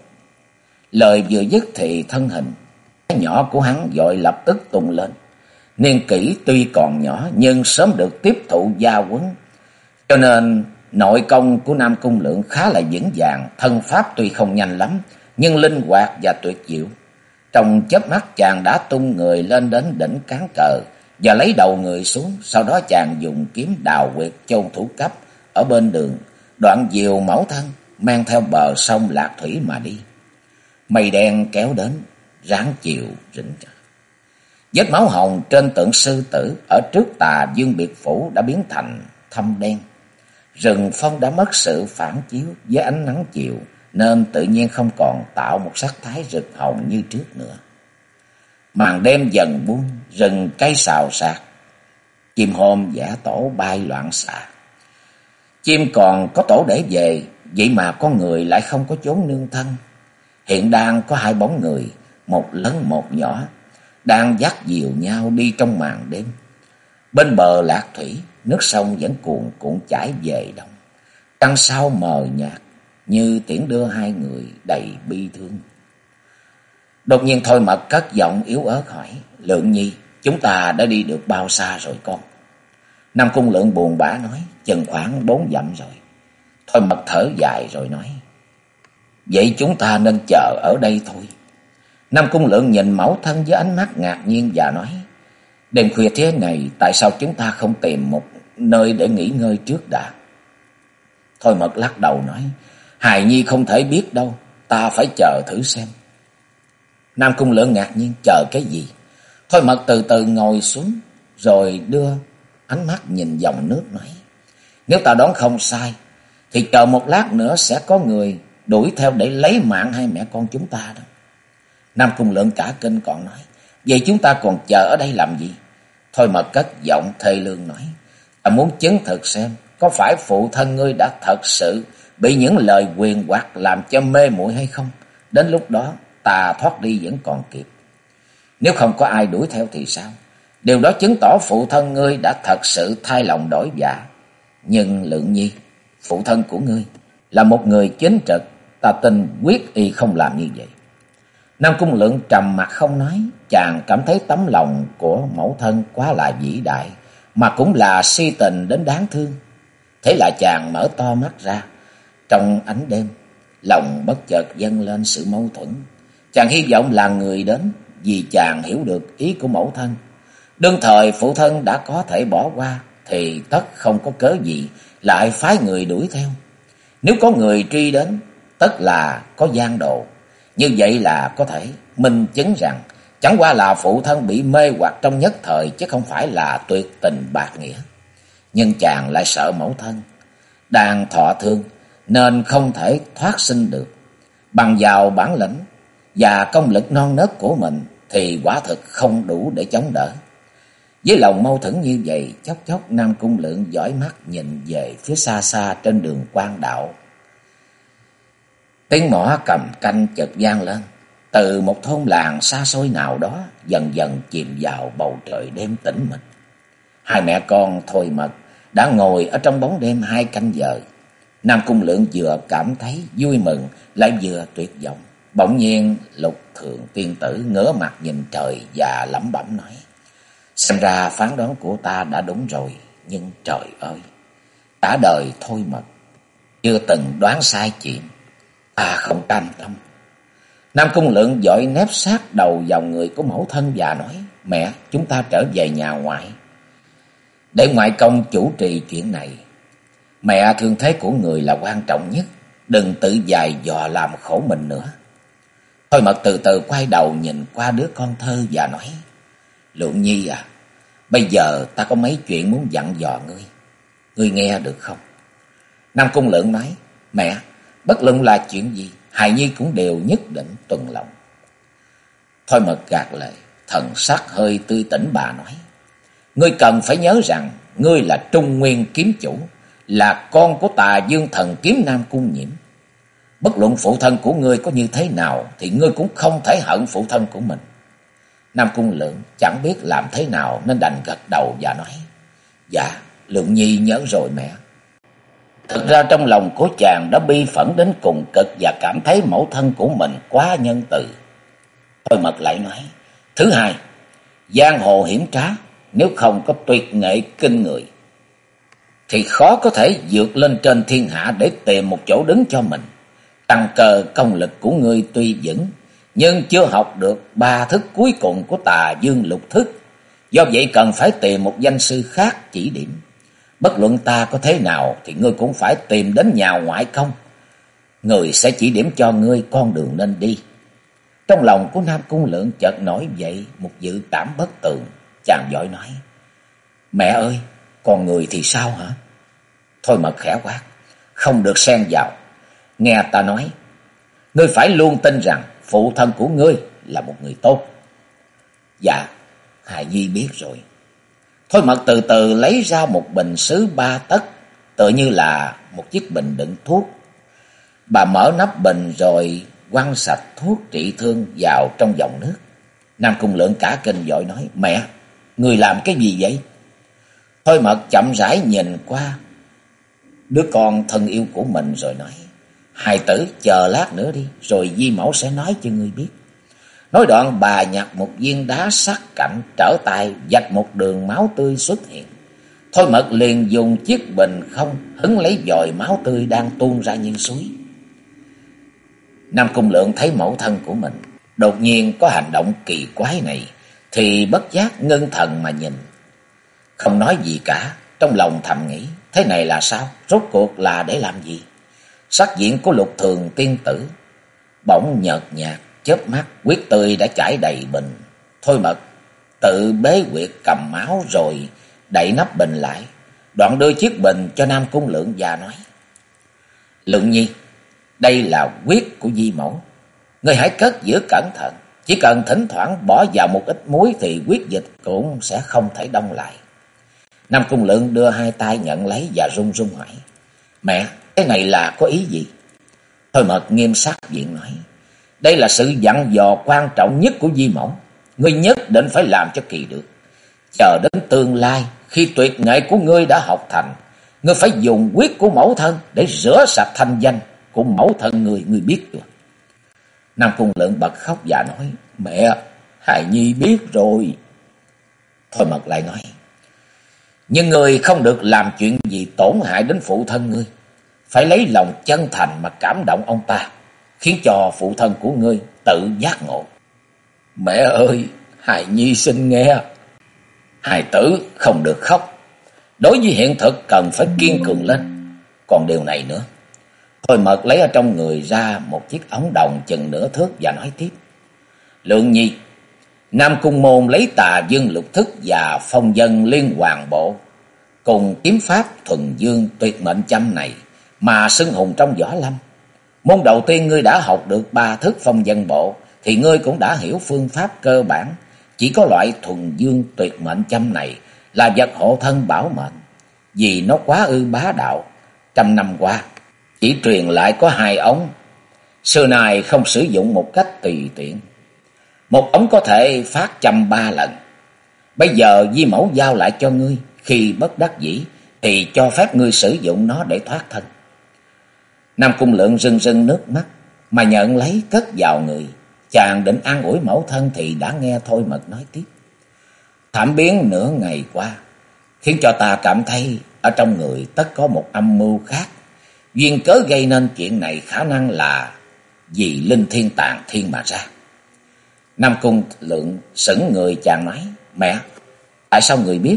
Lời vừa dứt thì thân hình nhỏ của hắn vội lập tức tung lên. Niên kỷ tuy còn nhỏ nhưng sớm được tiếp thụ gia huấn, cho nên nội công của Nam Cung Lượng khá là vững vàng. Thân pháp tuy không nhanh lắm nhưng linh hoạt và tuyệt diệu. Trong chớp mắt chàng đã tung người lên đến đỉnh cán cờ và lấy đầu người xuống. Sau đó chàng dùng kiếm đào huyệt chôn thủ cấp ở bên đường, đoạn dìu mẫu thân mang theo bờ sông Lạc Thủy mà đi. Mây đen kéo đến, ráng chiều rình rập. Vết máu hồng trên tượng sư tử ở trước Tà Dương biệt phủ đã biến thành thâm đen. Rừng phong đã mất sự phản chiếu với ánh nắng chiều, nên tự nhiên không còn tạo một sắc thái rực hồng như trước nữa. Màn đêm dần buông, rừng cây xào xạc, chim hôm giả tổ bay loạn xạ. Chim còn có tổ để về, vậy mà con người lại không có chốn nương thân. Hiện đang có hai bóng người, một lớn một nhỏ, đang dắt dìu nhau đi trong màn đêm. Bên bờ Lạc Thủy, nước sông vẫn cuồn cuộn chảy về đông. Trăng sao mờ nhạt như tiễn đưa hai người đầy bi thương. Đột nhiên Thôi Mật cất giọng yếu ớt hỏi: Lượng Nhi, chúng ta đã đi được bao xa rồi con? Nam Cung Lượng buồn bã nói: Chừng khoảng 4 dặm rồi. Thôi Mật thở dài rồi nói: Vậy chúng ta nên chờ ở đây thôi. Nam Cung Lượng nhìn mẫu thân với ánh mắt ngạc nhiên và nói: Đêm khuya thế này, tại sao chúng ta không tìm một nơi để nghỉ ngơi trước đã? Thôi Mật lắc đầu nói: Hài nhi không thể biết đâu, ta phải chờ thử xem. Nam Cung Lượng ngạc nhiên: Chờ cái gì? Thôi Mật từ từ ngồi xuống, rồi đưa ánh mắt nhìn dòng nước nói: Nếu ta đoán không sai, thì chờ một lát nữa sẽ có người đuổi theo để lấy mạng hai mẹ con chúng ta đó. Nam Cung Lượng cả kinh còn nói: Vậy chúng ta còn chờ ở đây làm gì? Thôi Mật cất giọng thê lương nói: Ta muốn chứng thực xem có phải phụ thân ngươi đã thật sự bị những lời quyền hoặc làm cho mê muội hay không. Đến lúc đó ta thoát đi vẫn còn kịp. Nếu không có ai đuổi theo thì sao? Điều đó chứng tỏ phụ thân ngươi đã thật sự thay lòng đổi dạ. Nhưng Lượng Nhi, phụ thân của ngươi là một người chính trực, ta tin quyết y không làm như vậy. Nam Cung Lượng trầm mặt không nói. Chàng cảm thấy tấm lòng của mẫu thân quá là vĩ đại, mà cũng là si tình đến đáng thương. Thế là chàng mở to mắt ra. Trong ánh đêm, lòng bất chợt dâng lên sự mâu thuẫn. Chàng hy vọng là người đến, vì chàng hiểu được ý của mẫu thân. Đương thời phụ thân đã có thể bỏ qua, thì tất không có cớ gì lại phái người đuổi theo. Nếu có người truy đến, tất là có gian đồ. Như vậy là có thể minh chứng rằng chẳng qua là phụ thân bị mê hoặc trong nhất thời, chứ không phải là tuyệt tình bạc nghĩa. Nhưng chàng lại sợ mẫu thân đang thọ thương, nên không thể thoát sinh được. Bằng vào bản lĩnh, và công lực non nớt của mình thì quả thực không đủ để chống đỡ. Với lòng mâu thuẫn như vậy, chốc chốc Nam Cung Lượng dõi mắt nhìn về phía xa xa trên đường quan đạo. Tiếng mõ cầm canh chợt vang lên, từ một thôn làng xa xôi nào đó dần dần chìm vào bầu trời đêm tĩnh mịch. Hai mẹ con Thôi Mật đã ngồi ở trong bóng đêm 2 canh giờ. Nam Cung Lượng vừa cảm thấy vui mừng lại vừa tuyệt vọng. Bỗng nhiên Lục Thường tiên tử ngửa mặt nhìn trời và lẩm bẩm nói: xem ra phán đoán của ta đã đúng rồi, nhưng trời ơi, cả đời Thôi Mật chưa từng đoán sai chuyện, ta không cam tâm. Nam Cung Lượng vội nép sát đầu vào người của mẫu thân và nói: mẹ, chúng ta trở về nhà ngoại, để ngoại công chủ trì chuyện này. Mẹ, thương thế của người là quan trọng nhất, đừng tự dài dò làm khổ mình nữa. Thôi Mật từ từ quay đầu nhìn qua đứa con thơ và nói: Lượng Nhi à, bây giờ ta có mấy chuyện muốn dặn dò ngươi nghe được không? Nam Cung Lượng nói: mẹ, bất luận là chuyện gì, hài nhi cũng đều nhất định tuân lòng. Thôi Mật gạt lệ, thần sắc hơi tươi tỉnh, bà nói: ngươi cần phải nhớ rằng ngươi là Trung Nguyên kiếm chủ, là con của Tà Dương thần kiếm Nam Cung Nhiễm. Bất luận phụ thân của ngươi có như thế nào thì ngươi cũng không thể hận phụ thân của mình. Nam Cung Lượng chẳng biết làm thế nào nên đành gật đầu và nói: dạ, Lượng Nhi nhớ rồi mẹ. Thực ra trong lòng của chàng đã bi phẫn đến cùng cực và cảm thấy mẫu thân của mình quá nhân từ. Thôi Mật lại nói: thứ hai, giang hồ hiểm trá, nếu không có tuyệt nghệ kinh người thì khó có thể vượt lên trên thiên hạ để tìm một chỗ đứng cho mình. Căn cơ công lực của ngươi tuy vững, nhưng chưa học được 3 thức cuối cùng của Tà Dương lục thức, do vậy cần phải tìm một danh sư khác chỉ điểm. Bất luận ta có thế nào thì ngươi cũng phải tìm đến nhà ngoại công, người sẽ chỉ điểm cho ngươi con đường nên đi. Trong lòng của Nam Cung Lượng chợt nổi dậy một dự cảm bất tường, chàng vội nói: mẹ ơi, còn người thì sao hả? Thôi Mật khẽ quát: không được xen vào, nghe ta nói. Ngươi phải luôn tin rằng phụ thân của ngươi là một người tốt. Dạ, hài nhi biết rồi. Thôi Mật từ từ lấy ra một bình sứ 3 tấc, tựa như là một chiếc bình đựng thuốc. Bà mở nắp bình rồi quăng sạch thuốc trị thương vào trong dòng nước. Nam Cung Lượng cả kinh vội nói: mẹ, người làm cái gì vậy? Thôi Mật chậm rãi nhìn qua đứa con thân yêu của mình rồi nói: hài tử, chờ lát nữa đi, rồi di mẫu sẽ nói cho ngươi biết. Nói đoạn bà nhặt một viên đá sắc cạnh, trở tay vạch một đường máu tươi xuất hiện. Thôi Mật liền dùng chiếc bình không hứng lấy vòi máu tươi đang tuôn ra như suối. Nam Cung Lượng thấy mẫu thân của mình đột nhiên có hành động kỳ quái này thì bất giác ngưng thần mà nhìn, không nói gì cả. Trong lòng thầm nghĩ: thế này là sao? Rốt cuộc là để làm gì? Sắc diện của Lục Thường tiên tử bỗng nhợt nhạt, chớp mắt huyết tươi đã chảy đầy bình. Thôi Mật tự bế huyệt cầm máu rồi đậy nắp bình lại, đoạn đưa chiếc bình cho Nam Cung Lượng và nói: Lượng Nhi, đây là huyết của di mẫu, ngươi hãy cất giữ cẩn thận, chỉ cần thỉnh thoảng bỏ vào một ít muối thì huyết dịch cũng sẽ không thể đông lại. Nam Cung Lượng đưa 2 tay nhận lấy và run run hỏi: mẹ, cái này là có ý gì? Thôi Mật nghiêm sắc diện nói: đây là sự dặn dò quan trọng nhất của di mẫu, ngươi nhất định phải làm cho kỳ được. Chờ đến tương lai, khi tuyệt nghệ của ngươi đã học thành, ngươi phải dùng huyết của mẫu thân để rửa sạch thanh danh của mẫu thân ngươi, ngươi biết chưa? Nam Cung Lượng bật khóc và nói: mẹ, hài nhi biết rồi. Thôi Mật lại nói: nhưng ngươi không được làm chuyện gì tổn hại đến phụ thân ngươi, phải lấy lòng chân thành mà cảm động ông ta, khiến cho phụ thân của ngươi tự giác ngộ. Mẹ ơi, hài nhi xin nghe. Hài tử không được khóc, đối với hiện thực cần phải kiên cường lên. Còn điều này nữa. Thôi Mật lấy ở trong người ra một chiếc ống đồng chừng nửa thước và nói tiếp: Lượng Nhi, Nam Cung môn lấy Tà Dương lục thức và phong dân liên hoàn bộ cùng kiếm pháp thuần dương tuyệt mệnh châm này mà xưng hùng trong võ lâm. Môn đầu tiên ngươi đã học được 3 thức phong dân bộ thì ngươi cũng đã hiểu phương pháp cơ bản. Chỉ có loại thuần dương tuyệt mệnh châm này là vật hộ thân bảo mệnh, vì nó quá ư bá đạo. Trăm năm qua chỉ truyền lại có 2 ống, xưa nay không sử dụng một cách tùy tiện. Một ống có thể phát châm 3 lần. Bây giờ Di Mẫu giao lại cho ngươi, khi bất đắc dĩ thì cho phép ngươi sử dụng nó để thoát thân. Nam Cung Lượng rưng rưng nước mắt mà nhận lấy cất vào người. Chàng định an ủi mẫu thân thì đã nghe Thôi Mật nói tiếp. Thảm biến nửa ngày qua khiến cho ta cảm thấy ở trong người tất có một âm mưu khác. Duyên cớ gây nên chuyện này khả năng là vì linh thiên tàn thiên mà ra. Nam Cung Lượng sững người, chàng nói: Mẹ, tại sao người biết?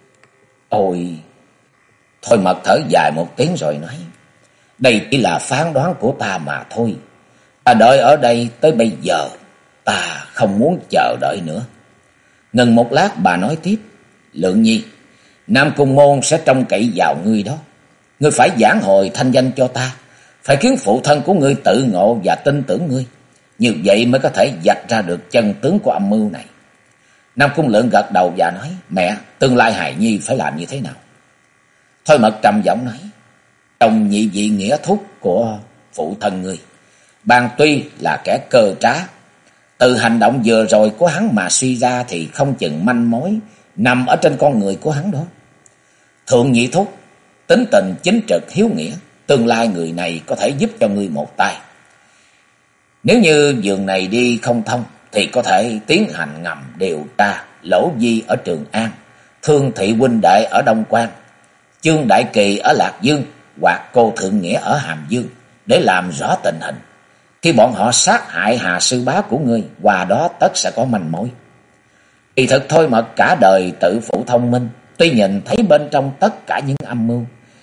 Ôi! Thôi Mật thở dài một tiếng rồi nói: Đây chỉ là phán đoán của ta mà thôi. Ta đợi ở đây tới bây giờ, ta không muốn chờ đợi nữa. Ngừng một lát bà nói tiếp: Lượng nhi, Nam Cung môn sẽ trông cậy vào ngươi đó. Ngươi phải vãn hồi thanh danh cho ta, phải khiến phụ thân của ngươi tự ngộ và tin tưởng ngươi. Như vậy mới có thể vạch ra được chân tướng của âm mưu này. Nam Cung Lượng gật đầu và nói: Mẹ, tương lai hài nhi phải làm như thế nào? Thôi Mật trầm giọng nói: Trong nhị vị nghĩa thúc của phụ thân ngươi, ban tuy là kẻ cơ trá, từ hành động vừa rồi của hắn mà suy ra thì không chừng manh mối nằm ở trên con người của hắn đó. Thượng nhị thúc tính tình chính trực hiếu nghĩa, tương lai người này có thể giúp cho ngươi một tay. Nếu như đường này đi không thông thì có thể tiến hành ngầm điều tra Lỗ Di ở Trường An, Thương Thị huynh đệ ở Đông Quan, Chương Đại Kỳ ở Lạc Dương hoặc cô Thượng Nghĩa ở Hàm Dương để làm rõ tình hình. Khi bọn họ sát hại Hà sư bá của ngươi, qua đó tất sẽ có manh mối. Kỳ thực Thôi Mật cả đời tự phụ thông minh, tuy nhìn thấy bên trong tất cả những âm mưu,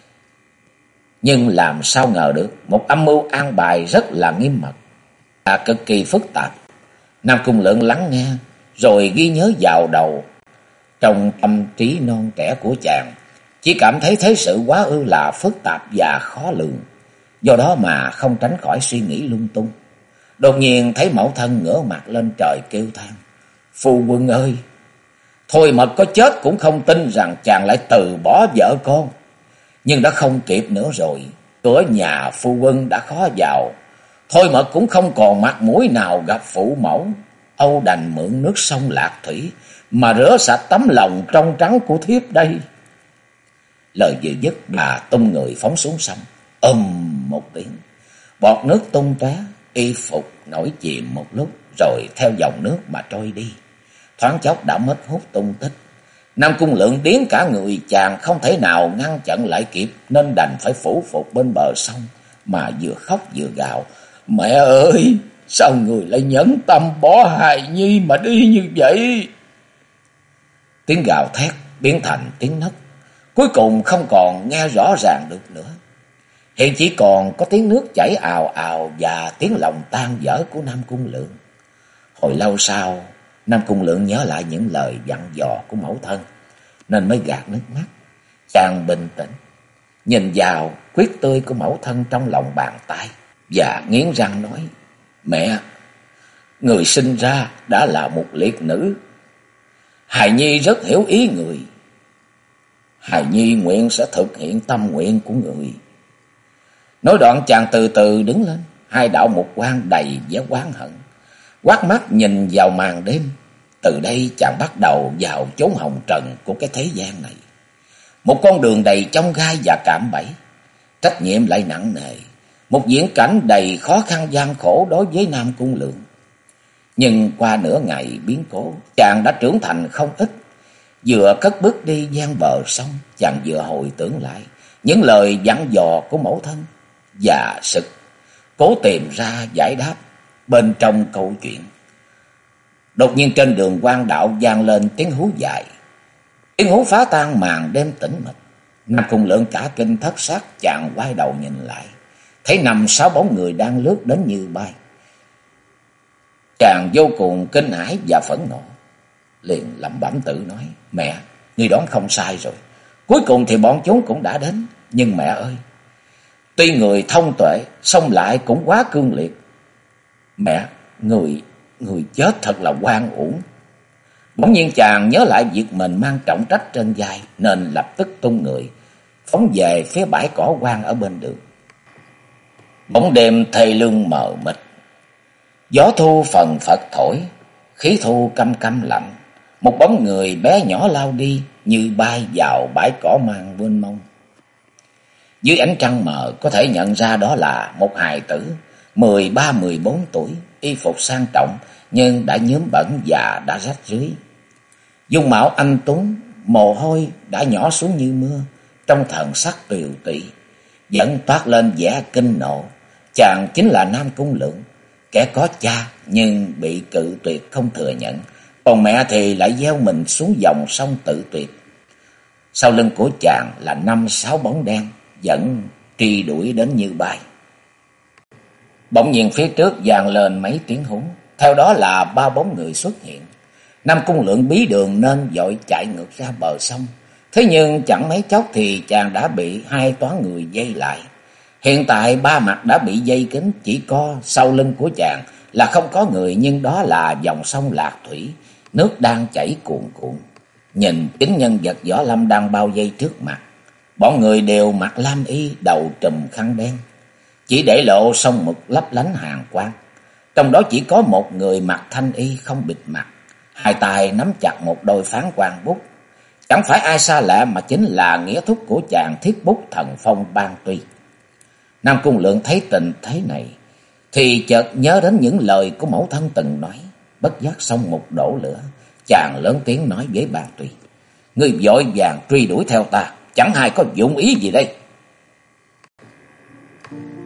nhưng làm sao ngờ được một âm mưu an bài rất là nghiêm mật, là cực kỳ phức tạp. Nam Cung Lượng lắng nghe rồi ghi nhớ vào đầu. Trong tâm trí non trẻ của chàng chỉ cảm thấy thế sự quá ư là phức tạp và khó lường, do đó mà không tránh khỏi suy nghĩ lung tung. Đột nhiên thấy mẫu thân ngửa mặt lên trời kêu than: Phu quân ơi! Thôi Mật có chết cũng không tin rằng chàng lại từ bỏ vợ con. Nhưng đã không kịp nữa rồi, cửa nhà phu quân đã khó vào. Thôi Mật cũng không còn mặt mũi nào gặp phụ mẫu. Âu đành mượn nước sông Lạc Thủy mà rửa sạch tấm lòng trong trắng của thiếp đây. Lời vừa dứt, bà tung người phóng xuống sông. Một tiếng, bọt nước tung tóe, y phục nổi chìm một lúc rồi theo dòng nước mà trôi đi, thoáng chốc đã mất hút tung tích. Nam Cung Lượng điếng cả người, chàng không thể nào ngăn chặn lại kịp nên đành phải phủ phục bên bờ sông mà vừa khóc vừa gào: Mẹ ơi! Sao người lại nhẫn tâm bỏ hài nhi mà đi như vậy? Tiếng gào thét biến thành tiếng nấc, cuối cùng không còn nghe rõ ràng được nữa. Hiện chỉ còn có tiếng nước chảy ào ào và tiếng lòng tan vỡ của Nam Cung Lượng. Hồi lâu sau, Nam Cung Lượng nhớ lại những lời dặn dò của mẫu thân nên mới gạt nước mắt. Chàng bình tĩnh nhìn vào huyết tươi của mẫu thân trong lòng bàn tay và nghiến răng nói: Mẹ, người sinh ra đã là một liệt nữ. Hài nhi rất hiểu ý người. Hài nhi nguyện sẽ thực hiện tâm nguyện của người. Nói đoạn chàng từ từ đứng lên, hai đạo mục quang đầy vẻ oán hận, quát mắt nhìn vào màn đêm. Từ đây chàng bắt đầu vào chốn hồng trần của cái thế gian này, một con đường đầy chông gai và cạm bẫy, trách nhiệm lại nặng nề, một viễn cảnh đầy khó khăn gian khổ đối với Nam Cung Lượng. Nhưng qua nửa ngày biến cố, chàng đã trưởng thành không ít. Vừa cất bước đi gian bờ sông, chàng vừa hồi tưởng lại những lời dặn dò của mẫu thân và sực cố tìm ra giải đáp bên trong câu chuyện. Đột nhiên trên đường quan đạo vang lên tiếng hú dài. Tiếng hú phá tan màn đêm tĩnh mịch. Nam Cung Lượng cả kinh thất sắc, chàng quay đầu nhìn lại, thấy 5-6 bóng người đang lướt đến như bay. Chàng vô cùng kinh hãi và phẫn nộ, liền lẩm bẩm tự nói: Mẹ, ngươi đoán không sai rồi. Cuối cùng thì bọn chúng cũng đã đến. Nhưng mẹ ơi, tuy người thông tuệ, song lại cũng quá cương liệt. Mẹ, người người chết thật là oan uổng. Bỗng nhiên chàng nhớ lại việc mình mang trọng trách trên vai, nên lập tức tung người phóng về phía bãi cỏ hoang ở bên đường. Bóng đêm thê lương mờ mịt, gió thu phần phật thổi, khí thu căm căm lạnh. Một bóng người bé nhỏ lao đi như bay vào bãi cỏ mang mênh mông. Dưới ánh trăng mờ có thể nhận ra đó là một hài tử 13-14 tuổi, y phục sang trọng nhưng đã nhuốm bẩn và đã rách rưới. Dung mạo anh tuấn, mồ hôi đã nhỏ xuống như mưa, trong thần sắc tiều tụy vẫn toát lên vẻ kinh nộ. Chàng chính là Nam Cung Lượng, kẻ có cha nhưng bị cự tuyệt không thừa nhận, còn mẹ thì lại gieo mình xuống dòng sông tự tuyệt. Sau lưng của chàng là 5-6 bóng đen vẫn truy đuổi đến như bay. Bỗng nhiên phía trước vang lên mấy tiếng hú, theo đó là 3 bóng người xuất hiện. Nam Cung Lượng bí đường nên vội chạy ngược ra bờ sông. Thế nhưng chẳng mấy chốc thì chàng đã bị 2 toán người vây lại. Hiện tại 3 mặt đã bị vây kín, chỉ có sau lưng của chàng là không có người, nhưng đó là dòng sông Lạc Thủy, nước đang chảy cuồn cuộn. Nhìn chính nhân vật võ lâm đang bao vây trước mặt, bọn người đều mặc lam y, đầu trùm khăn đen, chỉ để lộ song mực lấp lánh hàn quang. Trong đó chỉ có một người mặc thanh y không bịt mặt, hai tay nắm chặt một đôi phán quan bút. Chẳng phải ai xa lạ mà chính là nghĩa thúc của chàng Thiết Bút Thần Phong Ban Tuy. Nam Cung Lượng thấy tình thế này thì chợt nhớ đến những lời của mẫu thân từng nói, bất giác xông một đổ lửa. Chàng lớn tiếng nói với Ban Tuy: "Ngươi vội vàng truy đuổi theo ta, chẳng hay có dụng ý gì đây."